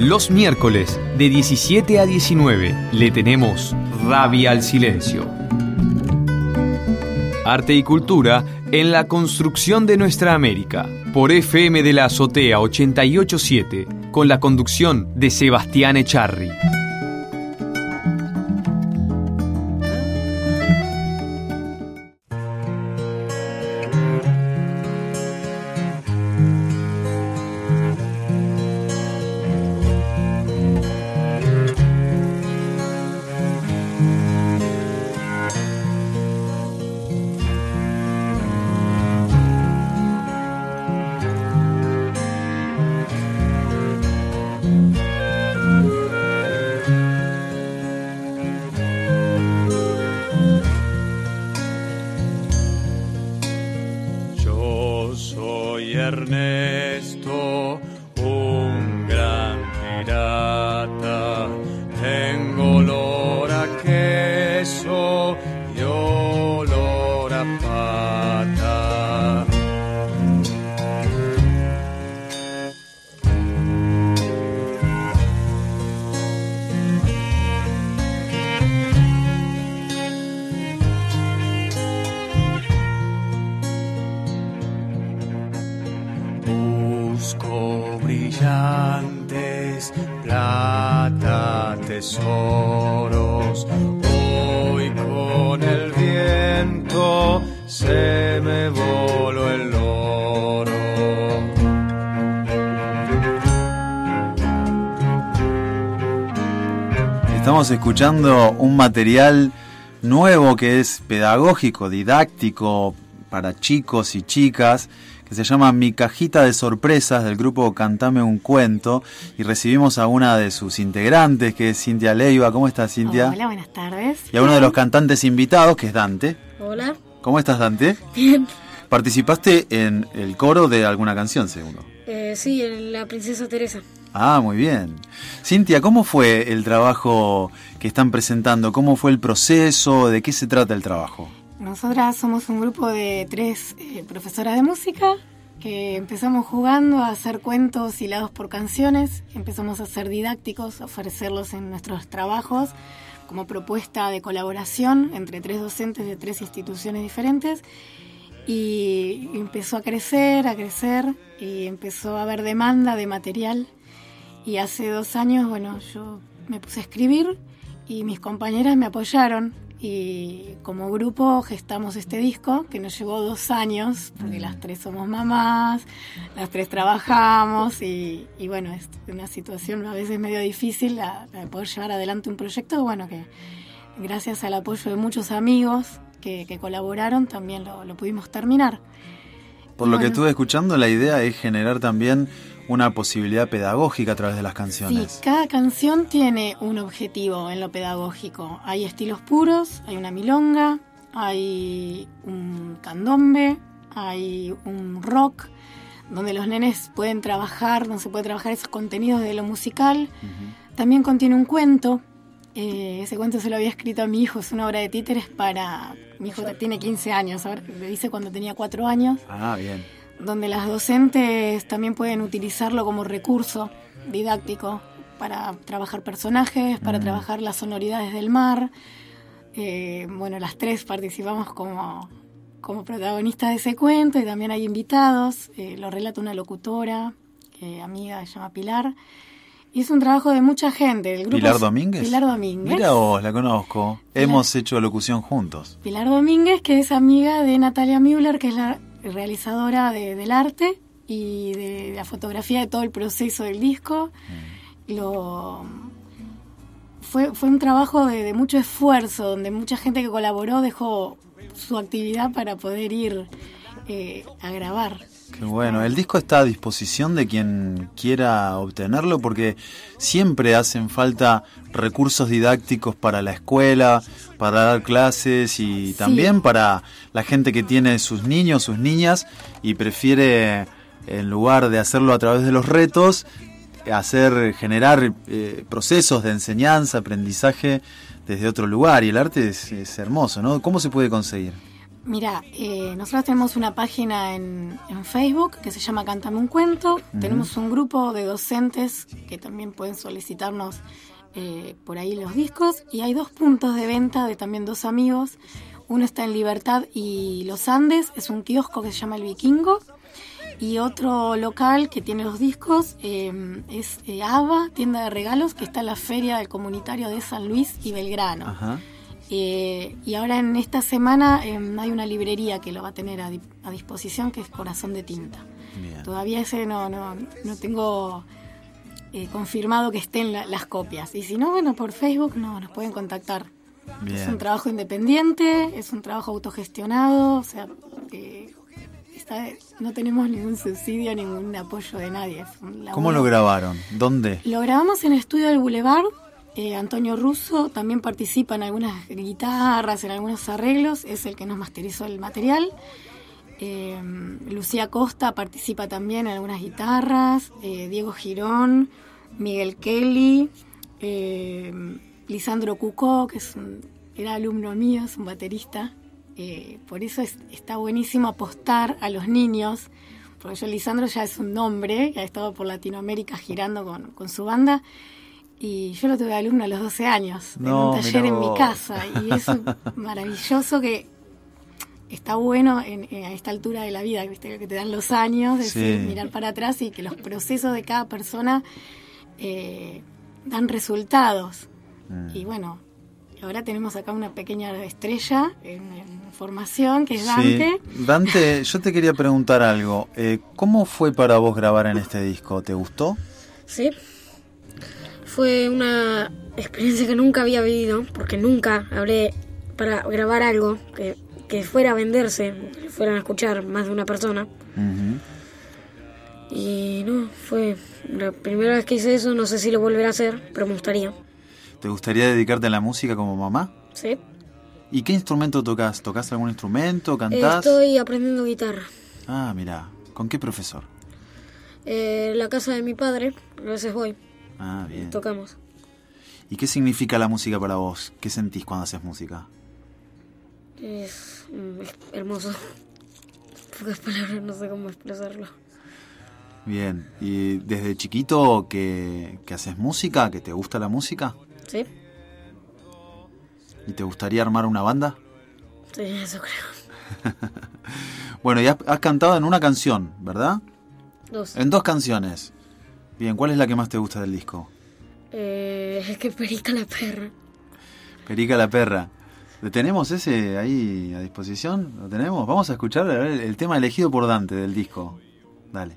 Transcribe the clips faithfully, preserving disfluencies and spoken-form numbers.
Los miércoles de diecisiete a diecinueve le tenemos Rabia al Silencio. Arte y cultura en la construcción de nuestra América. Por F M de la Azotea ochenta y ocho punto siete, con la conducción de Sebastián Echarri. Ernesto, un gran pirata, tengo olor a queso y olor a pata. Busco brillantes, plata, tesoros. Hoy con el viento se me voló el loro. Estamos escuchando un material nuevo que es pedagógico, didáctico para chicos y chicas, que se llama Mi Cajita de Sorpresas, del grupo Cantame un Cuento, y recibimos a una de sus integrantes, que es Cintia Leiva. ¿Cómo estás, Cintia? Hola, buenas tardes. Y a uno de los cantantes invitados, que es Dante. Hola. ¿Cómo estás, Dante? Bien. ¿Participaste en el coro de alguna canción, seguro? Eh, sí, La Princesa Teresa. Ah, muy bien. Cintia, ¿cómo fue el trabajo que están presentando? ¿Cómo fue el proceso? ¿De qué se trata el trabajo? Nosotras somos un grupo de tres eh, profesoras de música que empezamos jugando a hacer cuentos hilados por canciones. Empezamos a ser didácticos, a ofrecerlos en nuestros trabajos como propuesta de colaboración entre tres docentes de tres instituciones diferentes. Y empezó a crecer, a crecer, y empezó a haber demanda de material. Y hace dos años, bueno, yo me puse a escribir y mis compañeras me apoyaron. Y como grupo gestamos este disco, que nos llevó dos años, porque las tres somos mamás, las tres trabajamos, y, y bueno, es una situación a veces medio difícil la, la de poder llevar adelante un proyecto, bueno, que gracias al apoyo de muchos amigos que, que colaboraron, también lo, lo pudimos terminar. Por y lo bueno, que estuve escuchando, la idea es generar también una posibilidad pedagógica a través de las canciones. Sí, cada canción tiene un objetivo en lo pedagógico. Hay estilos puros, hay una milonga, hay un candombe, hay un rock, donde los nenes pueden trabajar, donde se puede trabajar esos contenidos de lo musical. Uh-huh. También contiene un cuento. Eh, ese cuento se lo había escrito a mi hijo, es una obra de títeres para... Mi hijo tiene quince años, ahora lo hice cuando tenía cuatro años. Ah, bien. Donde las docentes también pueden utilizarlo como recurso didáctico para trabajar personajes, para mm. trabajar las sonoridades del mar. Eh, bueno, las tres participamos como, como protagonistas de ese cuento, y también hay invitados. Eh, lo relata una locutora, eh, amiga, se llama Pilar. Y es un trabajo de mucha gente. El grupo ¿Pilar es Domínguez? Pilar Domínguez. Mira vos, la conozco. Pilar. Hemos hecho locución juntos. Pilar Domínguez, que es amiga de Natalia Müller, que es la realizadora de, del arte y de, de la fotografía de todo el proceso del disco. Mm. Lo fue fue un trabajo de, de mucho esfuerzo, donde mucha gente que colaboró dejó su actividad para poder ir eh, a grabar. Qué bueno. El disco está a disposición de quien quiera obtenerlo, porque siempre hacen falta recursos didácticos para la escuela, para dar clases, y sí, también para la gente que tiene sus niños, sus niñas, y prefiere, en lugar de hacerlo a través de los retos, hacer generar eh, procesos de enseñanza, aprendizaje desde otro lugar. Y el arte es, es hermoso, ¿no? ¿Cómo se puede conseguir? Mira, eh, nosotros tenemos una página en, en Facebook que se llama Cántame un Cuento. Uh-huh. Tenemos un grupo de docentes que también pueden solicitarnos eh, por ahí los discos. Y hay dos puntos de venta de también dos amigos. Uno está en Libertad y Los Andes, es un kiosco que se llama El Vikingo. Y otro local que tiene los discos eh, es eh, Ava, tienda de regalos, que está en la feria del comunitario de San Luis y Belgrano. Ajá. Eh, y ahora en esta semana eh, hay una librería que lo va a tener a, di- a disposición, que es Corazón de Tinta. Bien. Todavía ese no, no, no tengo eh, confirmado que estén la, las copias. Y si no, bueno, por Facebook no, nos pueden contactar. Bien. Es un trabajo independiente, es un trabajo autogestionado, o sea, eh, está, no tenemos ningún subsidio, ningún apoyo de nadie. ¿Cómo lo grabaron? ¿Dónde? Lo grabamos en el estudio del Boulevard. Eh, Antonio Russo también participa en algunas guitarras, en algunos arreglos, es el que nos masterizó el material. Eh, Lucía Costa participa también en algunas guitarras, eh, Diego Girón, Miguel Kelly, eh, Lisandro Cucó, que es un, era alumno mío, es un baterista. Eh, por eso es, está buenísimo apostar a los niños, porque yo, Lisandro ya es un nombre, que ha estado por Latinoamérica girando con, con su banda. Y yo lo tuve de alumno a los doce años, no, en un taller en mi casa. Y es maravilloso que está bueno en, en, a esta altura de la vida, ¿viste? Que te dan los años, de sí. decir, mirar para atrás y que los procesos de cada persona eh, dan resultados. Mm. Y bueno, ahora tenemos acá una pequeña estrella en, en formación, que es Dante. Sí. Dante, yo te quería preguntar algo. Eh, ¿Cómo fue para vos grabar en este disco? ¿Te gustó? Sí. Fue una experiencia que nunca había vivido, porque nunca hablé para grabar algo que, que fuera a venderse, que fueran a escuchar más de una persona. Uh-huh. Y no, fue la primera vez que hice eso, no sé si lo volveré a hacer, pero me gustaría. ¿Te gustaría dedicarte a la música como mamá? Sí. ¿Y qué instrumento tocas? ¿Tocas algún instrumento? ¿Cantás? Estoy aprendiendo guitarra. Ah, mira. ¿Con qué profesor? Eh, la casa de mi padre, a veces voy. Ah, bien. Tocamos. ¿Y qué significa la música para vos? ¿Qué sentís cuando haces música? Es, es hermoso. Pocas palabras, no sé cómo expresarlo. Bien. ¿Y desde chiquito que, que haces música? ¿Que te gusta la música? Sí. ¿Y te gustaría armar una banda? Sí, eso creo. Bueno, y has, has cantado en una canción, ¿verdad? Dos. En dos canciones. Bien, ¿cuál es la que más te gusta del disco? Eh, es que Perica la perra. Perica la perra. ¿Lo tenemos ese ahí a disposición? ¿Lo tenemos? Vamos a escuchar el, el tema elegido por Dante del disco. Dale.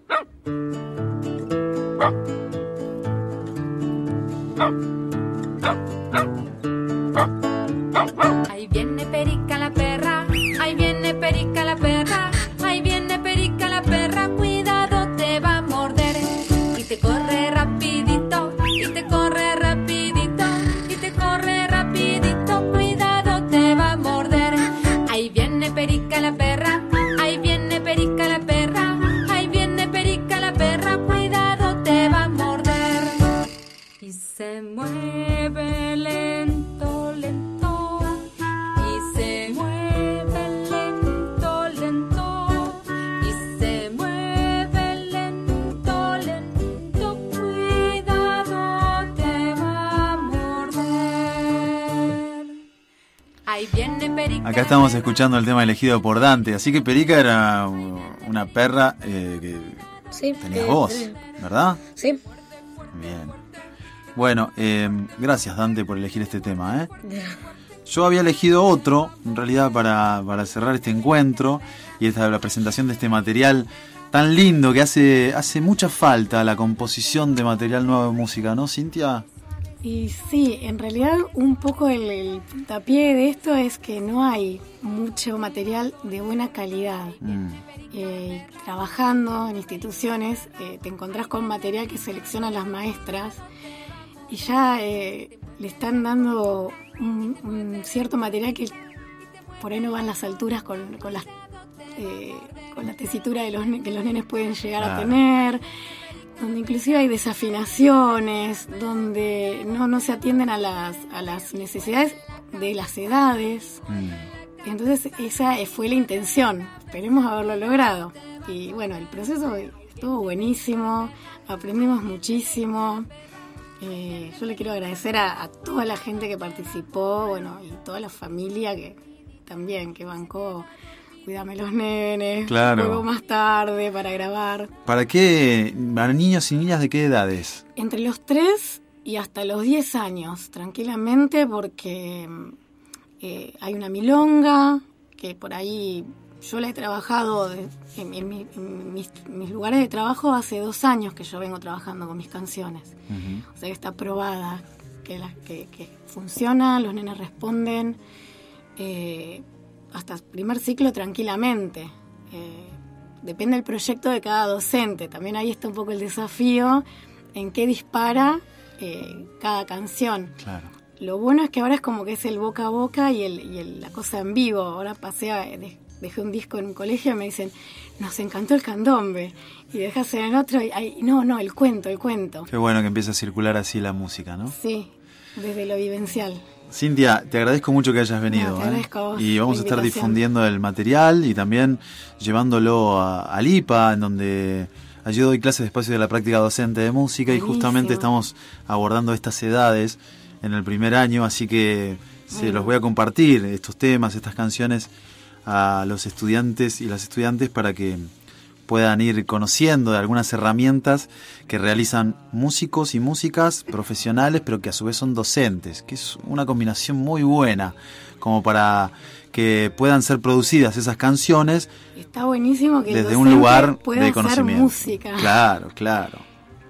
Ahí viene Perica la perra, ahí viene Perica la perra, ahí viene Perica la perra, cuidado te va a morder. Y te corre rapidito, y te corre rapidito, y te corre rapidito, cuidado te va a morder. Ahí viene Perica la perra, ahí viene Perica la perra, ahí viene Perica la perra, cuidado te va a morder. Y se mueve lento, lento, y se mueve lento, lento, y se mueve lento, lento, cuidado te va a morder. Ahí viene Perica. Acá estamos escuchando el tema elegido por Dante, así que Perica era una perra eh, que Sí, tenías eh, vos, eh, ¿verdad? Sí. Bien. Bueno, eh, gracias Dante por elegir este tema, ¿eh? Ya. Yo había elegido otro, en realidad, para, para cerrar este encuentro, y esta la presentación de este material tan lindo que hace, hace mucha falta la composición de material nuevo de música, ¿no, Cintia? Y sí, en realidad un poco el, el puntapié de esto es que no hay mucho material de buena calidad. Mm. Eh, trabajando en instituciones eh, te encontrás con material que seleccionan las maestras y ya eh, le están dando un, un cierto material que por ahí no van las alturas con, con, las, eh, con la tesitura de los, que los nenes pueden llegar ah. a tener, donde inclusive hay desafinaciones, donde no, no se atienden a las, a las necesidades de las edades. Mm. Entonces esa fue la intención, esperemos haberlo logrado. Y bueno, el proceso estuvo buenísimo, aprendimos muchísimo. Eh, yo le quiero agradecer a, a toda la gente que participó, bueno, y toda la familia que también, que bancó Cuídame los nenes, claro. Luego más tarde para grabar. ¿Para qué? ¿Para niños y niñas de qué edades? Entre los tres y hasta los diez años, tranquilamente, porque eh, hay una milonga que por ahí yo la he trabajado de, en, en, mi, en mis, mis lugares de trabajo hace dos años que yo vengo trabajando con mis canciones. Uh-huh. O sea que está probada, que, la, que, que funciona, los nenes responden. Eh, hasta primer ciclo tranquilamente. Eh, depende del proyecto de cada docente. También ahí está un poco el desafío en qué dispara eh, cada canción. Claro. Lo bueno es que ahora es como que es el boca a boca y, el, y el, la cosa en vivo. Ahora pasé a, de, dejé un disco en un colegio y me dicen, nos encantó el candombe. Y dejas en el otro y ay, no, no, el cuento, el cuento. Qué bueno que empiece a circular así la música, ¿no? Sí, desde lo vivencial. Cintia, te agradezco mucho que hayas venido. No, te agradezco a vos, y vamos a estar invitación. difundiendo el material y también llevándolo a, a Lipa, en donde allí doy clases de espacio de la práctica docente de música. Buenísimo. Y justamente estamos abordando estas edades en el primer año, así que bueno. se los voy a compartir, estos temas, estas canciones, a los estudiantes y las estudiantes para que puedan ir conociendo de algunas herramientas que realizan músicos y músicas profesionales, pero que a su vez son docentes, que es una combinación muy buena, como para que puedan ser producidas esas canciones. Está buenísimo que desde el un lugar pueda de conocimiento. Música. Claro, claro.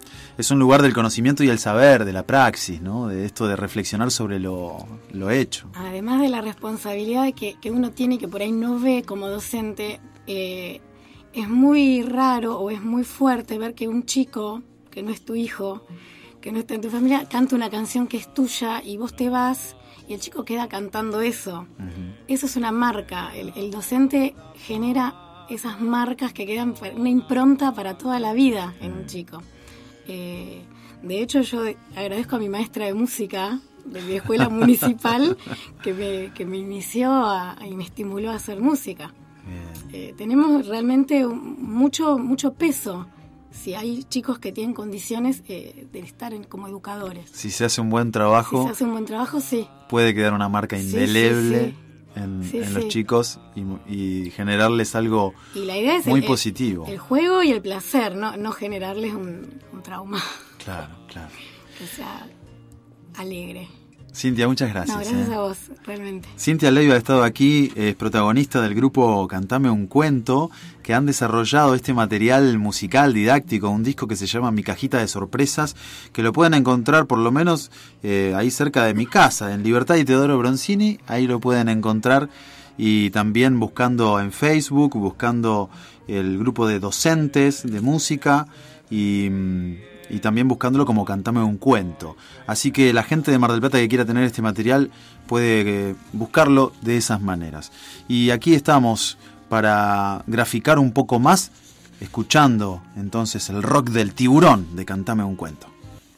Es un lugar del conocimiento y el saber, de la praxis, ¿no? De esto de reflexionar sobre lo, lo hecho. Además de la responsabilidad que, que uno tiene y que por ahí no ve como docente, eh, es muy raro o es muy fuerte ver que un chico, que no es tu hijo, que no está en tu familia, canta una canción que es tuya y vos te vas y el chico queda cantando eso. Uh-huh. Eso es una marca. El, el docente genera esas marcas que quedan una impronta para toda la vida en un chico. Eh, de hecho, yo agradezco a mi maestra de música de mi escuela municipal que me, que me inició a, y me estimuló a hacer música. Eh, tenemos realmente un, mucho mucho peso si hay chicos que tienen condiciones eh, de estar en, como educadores. Si se hace un buen trabajo, si se hace un buen trabajo, sí. Puede quedar una marca indeleble sí, sí, sí. en, sí, en sí. los chicos y, y generarles algo y la idea es muy el, positivo. El, el juego y el placer, no, no generarles un, un trauma. Claro, claro. Que sea alegre. Cintia, muchas gracias. No, gracias eh. a vos, realmente. Cintia Leiva ha estado aquí, es protagonista del grupo Cantame un Cuento, que han desarrollado este material musical didáctico, un disco que se llama Mi Cajita de Sorpresas, que lo pueden encontrar por lo menos eh, ahí cerca de mi casa, en Libertad y Teodoro Bronzini, ahí lo pueden encontrar, y también buscando en Facebook, buscando el grupo de docentes de música y... y también buscándolo como Cantame un Cuento. Así que la gente de Mar del Plata que quiera tener este material puede eh, buscarlo de esas maneras. Y aquí estamos para graficar un poco más, escuchando entonces el rock del tiburón de Cantame un Cuento.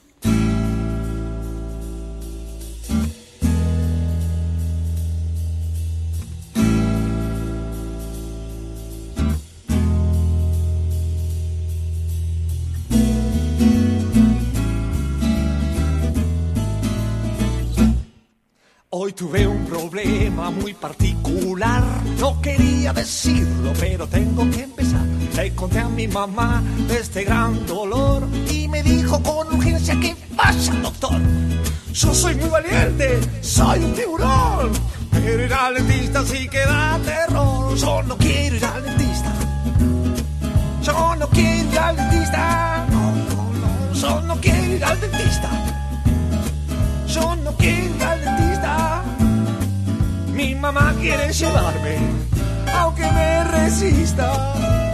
Hoy tuve un problema muy particular, no quería decirlo, pero tengo que empezar. Le conté a mi mamá de este gran dolor y me dijo con urgencia que vaya al doctor. Yo soy muy valiente, soy un tiburón, pero ir al dentista sí que da terror. Yo no quiero ir al dentista, yo no quiero ir al dentista, no, no, no, yo no quiero ir al dentista. Yo no quiero ir al dentista. Mi mamá quiere llevarme, aunque me resista.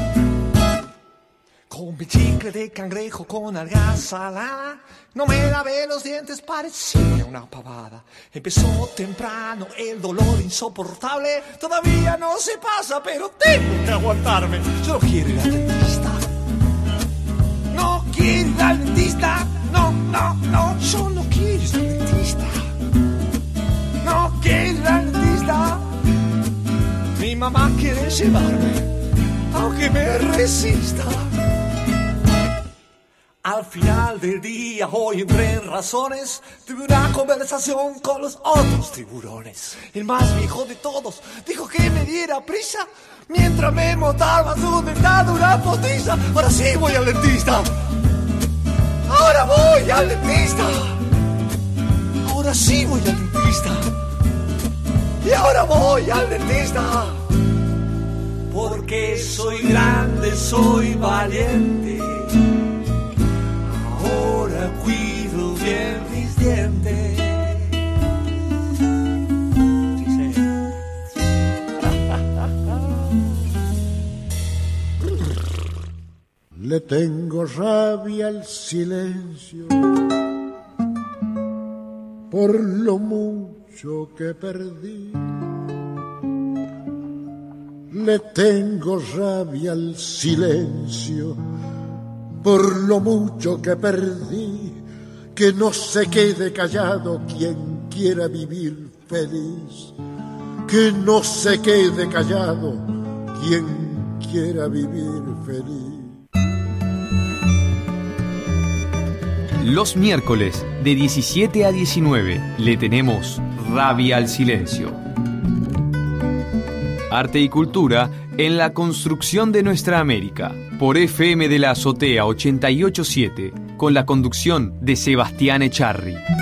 Con mi chicle de cangrejo con alga salada, no me lavé los dientes, parecía una pavada. Empezó temprano el dolor insoportable, todavía no se pasa, pero tengo que aguantarme. Yo no quiero ir al dentista. No quiero ir al dentista. No, no, no, yo no quiero ir al dentista. No quiero ir al dentista. mamá quiere llevarme, aunque me resista. Al final del día, hoy entré en razones, tuve una conversación con los otros tiburones. El más viejo de todos dijo que me diera prisa, mientras me montaba su dentadura postiza. Ahora sí voy al dentista, ahora voy al dentista, ahora sí voy al dentista, y ahora voy al dentista. Porque soy grande, soy valiente, ahora cuido bien mis dientes. Sí, sí. Le tengo rabia al silencio por lo mucho que perdí. Le tengo rabia al silencio por lo mucho que perdí. Que no se quede callado quien quiera vivir feliz. Que no se quede callado quien quiera vivir feliz. Los miércoles de diecisiete a diecinueve le tenemos Rabia al Silencio. Arte y cultura en la construcción de nuestra América. Por F M de la Azotea ochenta y ocho punto siete, con la conducción de Sebastián Echarri.